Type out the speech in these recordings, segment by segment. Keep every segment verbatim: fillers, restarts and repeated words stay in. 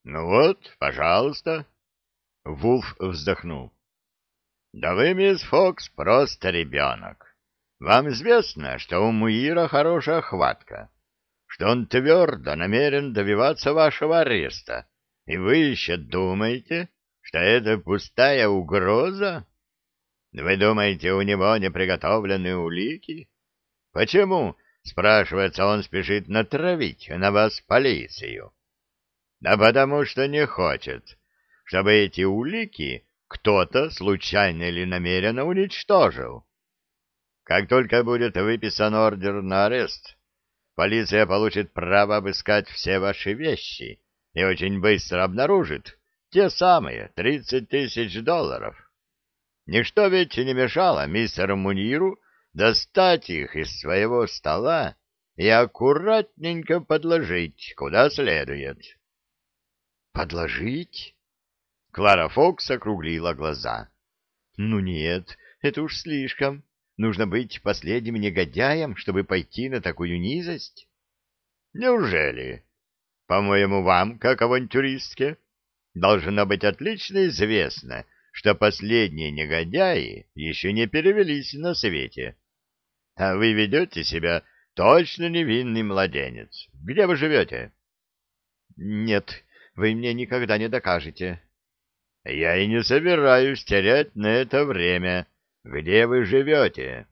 Ну вот, пожалуйста. Вулф вздохнул. Да вы, мисс Фокс, просто ребенок. Вам известно, что у Муира хорошая хватка, что он твердо намерен добиваться вашего ареста, и вы еще думаете, что это пустая угроза? Вы думаете, у него не приготовлены улики? Почему, спрашивается, он спешит натравить на вас полицию? Да потому что не хочет, чтобы эти улики кто-то случайно или намеренно уничтожил. Как только будет выписан ордер на арест, полиция получит право обыскать все ваши вещи и очень быстро обнаружит те самые тридцать тысяч долларов. Ничто ведь не мешало мистеру Муниру достать их из своего стола и аккуратненько подложить куда следует. Подложить? Клара Фокс округлила глаза. Ну нет, это уж слишком. Нужно быть последним негодяем, чтобы пойти на такую низость. Неужели? По-моему, вам, как авантюристке, должно быть отлично известно, что последние негодяи еще не перевелись на свете. А вы ведете себя точно невинный младенец. Где вы живете? Нет, вы мне никогда не докажете. Я и не собираюсь терять на это время. Где вы живете?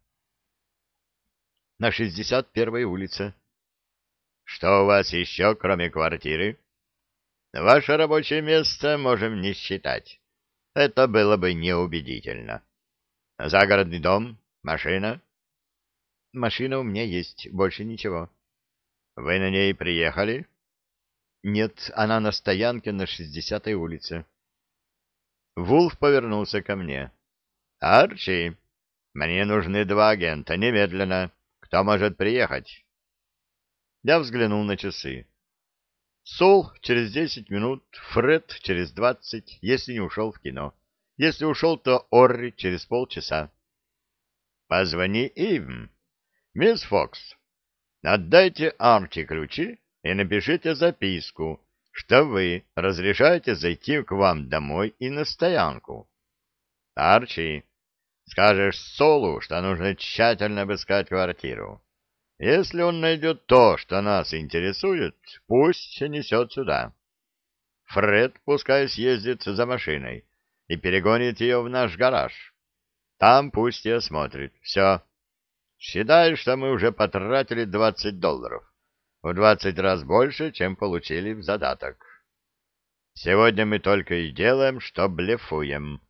На шестьдесят первой улице. Что у вас еще, кроме квартиры? Ваше рабочее место можем не считать. Это было бы неубедительно. Загородный дом? Машина? Машина у меня есть, больше ничего. Вы на ней приехали? Нет, она на стоянке на шестидесятой улице. Вулф повернулся ко мне. Арчи, мне нужны два агента, немедленно. Кто может приехать? Я взглянул на часы. Сол через десять минут, Фред через двадцать, если не ушел в кино. Если ушел, то Орри через полчаса. Позвони им. Мисс Фокс, отдайте Арчи ключи и напишите записку, что вы разрешаете зайти к вам домой и на стоянку. Арчи, скажешь Солу, что нужно тщательно обыскать квартиру. Если он найдет то, что нас интересует, пусть несет сюда. Фред пускай съездит за машиной и перегонит ее в наш гараж. Там пусть и осмотрит. Все. Считай, что мы уже потратили двадцать долларов. В двадцать раз больше, чем получили в задаток. Сегодня мы только и делаем, что блефуем.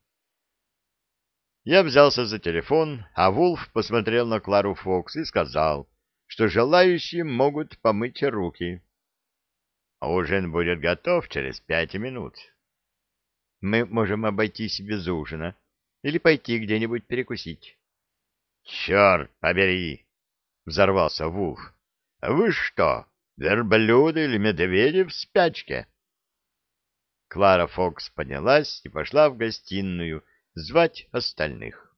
Я взялся за телефон, а Вулф посмотрел на Клару Фокс и сказал, что желающие могут помыть руки. Ужин будет готов через пять минут. Мы можем обойтись без ужина или пойти где-нибудь перекусить. — Черт побери! — взорвался Вулф. — Вы что, верблюды или медведи в спячке? Клара Фокс поднялась и пошла в гостиную звать остальных.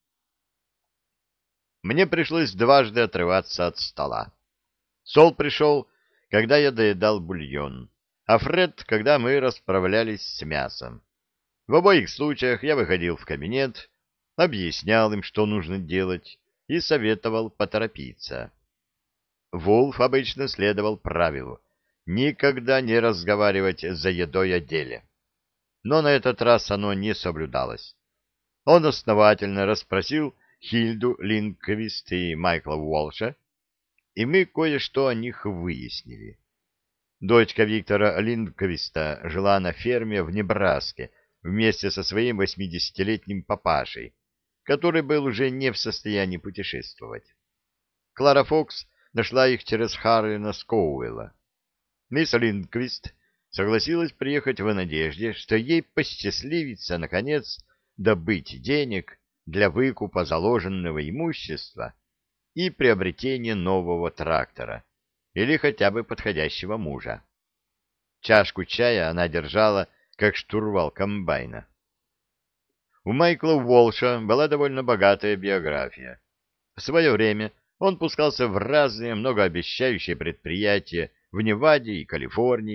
Мне пришлось дважды отрываться от стола. Сол пришел, когда я доедал бульон, а Фред, когда мы расправлялись с мясом. В обоих случаях я выходил в кабинет, объяснял им, что нужно делать, и советовал поторопиться. Вулф обычно следовал правилу никогда не разговаривать за едой о деле. Но на этот раз оно не соблюдалось. Он основательно расспросил Хильду Линквист и Майкла Уолша, и мы кое-что о них выяснили. Дочка Виктора Линквиста жила на ферме в Небраске вместе со своим восьмидесятилетним папашей, который был уже не в состоянии путешествовать. Клара Фокс нашла их через Харлина Скоуэлла. Мисс Линквист согласилась приехать в надежде, что ей посчастливится, наконец, добыть денег для выкупа заложенного имущества и приобретения нового трактора или хотя бы подходящего мужа. Чашку чая она держала, как штурвал комбайна. У Майкла Уолша была довольно богатая биография. В свое время он пускался в разные многообещающие предприятия в Неваде и Калифорнии,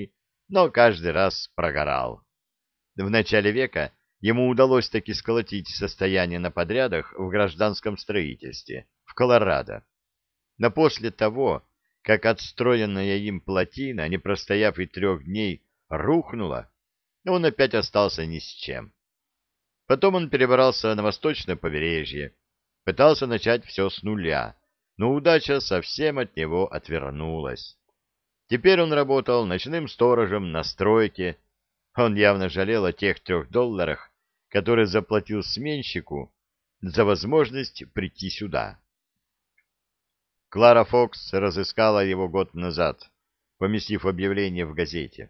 но каждый раз прогорал. В начале века ему удалось таки сколотить состояние на подрядах в гражданском строительстве в Колорадо. Но после того, как отстроенная им плотина, не простояв и трех дней, рухнула, он опять остался ни с чем. Потом он перебрался на восточное побережье, пытался начать все с нуля, но удача совсем от него отвернулась. Теперь он работал ночным сторожем на стройке. Он явно жалел о тех трех долларах, которые заплатил сменщику за возможность прийти сюда. Клара Фокс разыскала его год назад, поместив объявление в газете.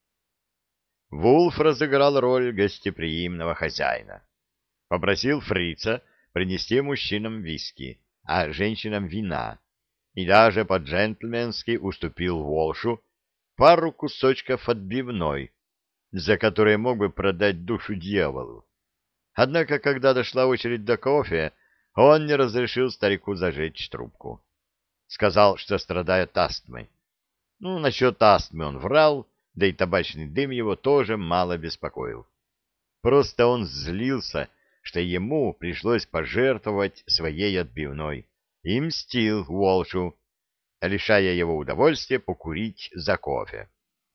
Вулф разыграл роль гостеприимного хозяина. Попросил фрица принести мужчинам виски, а женщинам вина, и даже по-джентльменски уступил Волшу пару кусочков отбивной, за которые мог бы продать душу дьяволу. Однако, когда дошла очередь до кофе, он не разрешил старику зажечь трубку. Сказал, что страдает астмой. Ну, насчет астмы он врал, да и табачный дым его тоже мало беспокоил. Просто он злился, что ему пришлось пожертвовать своей отбивной, и мстил Уолшу, лишая его удовольствия покурить за кофе.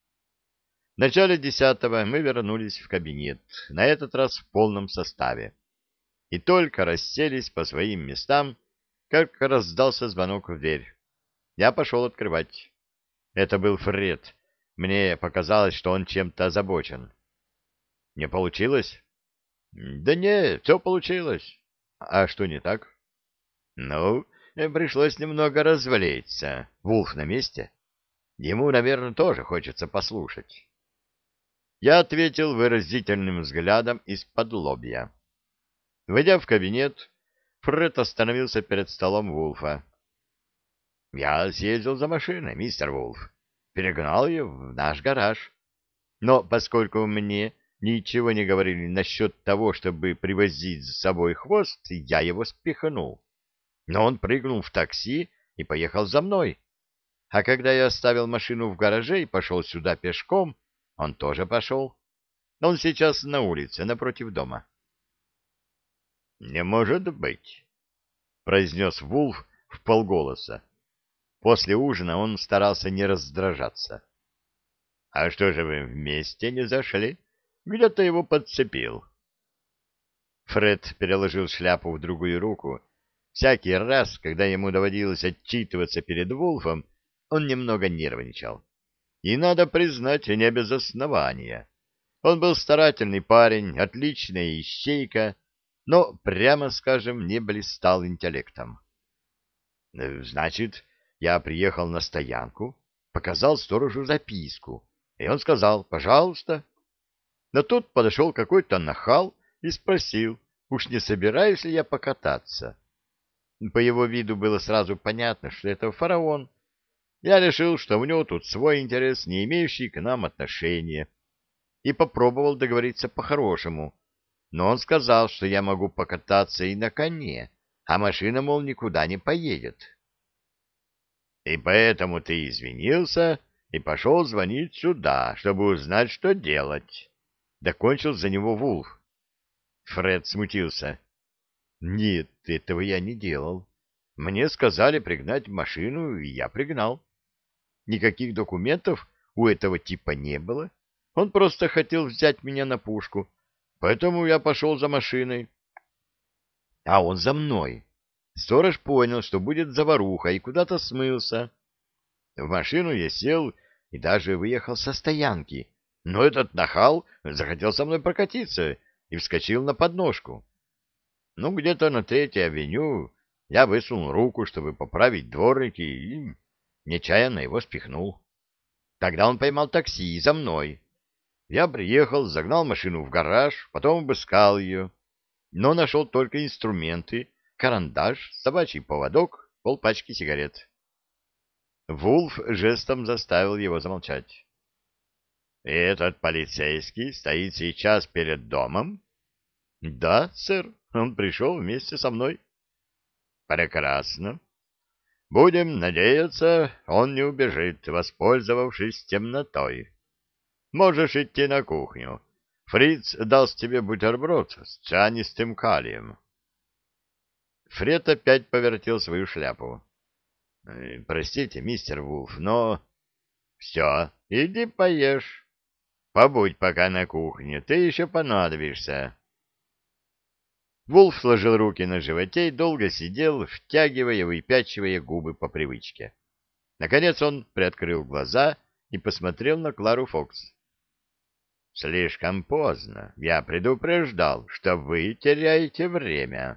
В начале десятого мы вернулись в кабинет, на этот раз в полном составе, и только расселись по своим местам, как раздался звонок в дверь. Я пошел открывать. Это был Фред. Мне показалось, что он чем-то озабочен. Не получилось? Да не, все получилось. А что не так? Ну, пришлось немного развлечься. Вулф на месте? Ему, наверное, тоже хочется послушать. Я ответил выразительным взглядом из-под лобья. Войдя в кабинет, Фред остановился перед столом Вулфа. — Я съездил за машиной, мистер Вулф. Перегнал ее в наш гараж. Но поскольку мне ничего не говорили насчет того, чтобы привозить с собой хвост, я его спихнул. Но он прыгнул в такси и поехал за мной. А когда я оставил машину в гараже и пошел сюда пешком, он тоже пошел. Он сейчас на улице, напротив дома. — Не может быть, — произнес Вулф вполголоса. После ужина он старался не раздражаться. — А что же вы вместе не зашли? Где-то его подцепил. Фред переложил шляпу в другую руку. Всякий раз, когда ему доводилось отчитываться перед Вулфом, он немного нервничал. И, надо признать, не без основания. Он был старательный парень, отличная ищейка, но, прямо скажем, не блистал интеллектом. — Значит, я приехал на стоянку, показал сторожу записку, и он сказал «пожалуйста». Но тут подошел какой-то нахал и спросил, уж не собираюсь ли я покататься. По его виду было сразу понятно, что это фараон. Я решил, что у него тут свой интерес, не имеющий к нам отношения, и попробовал договориться по-хорошему. Но он сказал, что я могу покататься и на коне, а машина, мол, никуда не поедет. И поэтому ты извинился и пошел звонить сюда, чтобы узнать, что делать. Докончил за него Вулф. Фред смутился. Нет, этого я не делал. Мне сказали пригнать машину, и я пригнал. Никаких документов у этого типа не было. Он просто хотел взять меня на пушку, поэтому я пошел за машиной. А он за мной. Сторож понял, что будет заваруха, и куда-то смылся. В машину я сел и даже выехал со стоянки, но этот нахал захотел со мной прокатиться и вскочил на подножку. Ну, где-то на Третьей авеню я высунул руку, чтобы поправить дворники, и нечаянно его спихнул. Тогда он поймал такси за мной. Я приехал, загнал машину в гараж, потом обыскал ее, но нашел только инструменты, карандаш, собачий поводок, полпачки сигарет. Вулф жестом заставил его замолчать. — Этот полицейский стоит сейчас перед домом? — Да, сэр, он пришел вместе со мной. — Прекрасно. Будем надеяться, он не убежит, воспользовавшись темнотой. Можешь идти на кухню. Фриц даст тебе бутерброд с цианистым калием. Фред опять повертел свою шляпу. «Э, простите, мистер Вулф, но... Все, иди поешь. Побудь пока на кухне, ты еще понадобишься. Вулф сложил руки на животе и долго сидел, втягивая и выпячивая губы по привычке. Наконец он приоткрыл глаза и посмотрел на Клару Фокс. — Слишком поздно. Я предупреждал, что вы теряете время.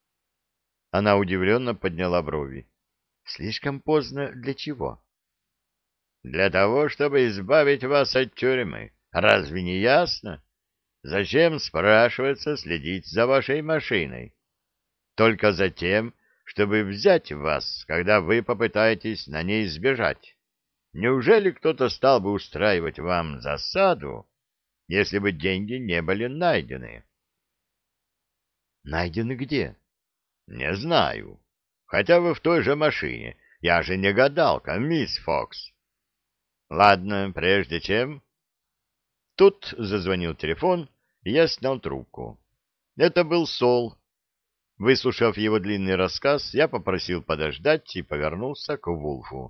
Она удивленно подняла брови. — Слишком поздно для чего? — Для того, чтобы избавить вас от тюрьмы. Разве не ясно? Зачем, спрашивается, следить за вашей машиной? Только за тем, чтобы взять вас, когда вы попытаетесь на ней сбежать. Неужели кто-то стал бы устраивать вам засаду, если бы деньги не были найдены? Найдены где? Не знаю. Хотя вы в той же машине. Я же не гадалка, мисс Фокс. Ладно, прежде чем... Тут зазвонил телефон, и я снял трубку. Это был Сол. Выслушав его длинный рассказ, я попросил подождать и повернулся к Вулфу.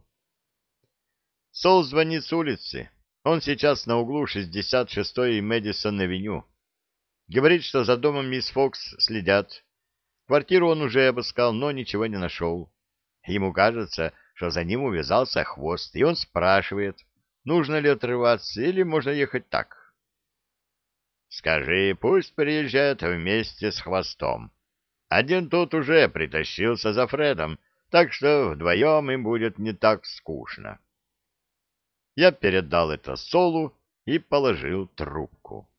Сол звонит с улицы. Он сейчас на углу шестьдесят шестой и Мэдисон-авеню. Говорит, что за домом мисс Фокс следят. Квартиру он уже обыскал, но ничего не нашел. Ему кажется, что за ним увязался хвост, и он спрашивает, нужно ли отрываться или можно ехать так. Скажи, пусть приезжает вместе с хвостом. Один тут уже притащился за Фредом, так что вдвоем им будет не так скучно. Я передал это Солу и положил трубку.